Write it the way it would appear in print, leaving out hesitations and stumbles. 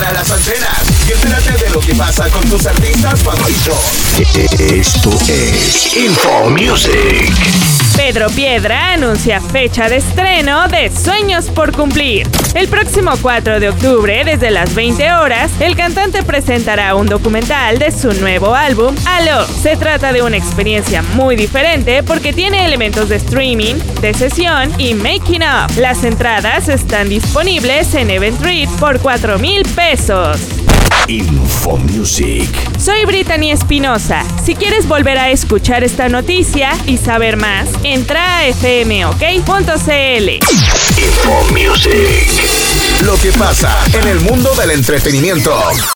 para las antenas y entérate de lo que pasa con tus artistas favoritos. Esto es Info Music. Pedro Piedra anuncia fecha de estreno de Sueños por Cumplir. El próximo 4 de octubre, desde las 20 horas, el cantante presentará un documental de su nuevo álbum, Aló. Se trata de una experiencia muy diferente porque tiene elementos de streaming, de sesión y making of. Las entradas están disponibles en Eventbrite por 4,000 pesos. Info Music. Soy Brittany Espinosa. Si quieres volver a escuchar esta noticia y saber más, entra a fmok.cl. Info Music. Lo que pasa en el mundo del entretenimiento.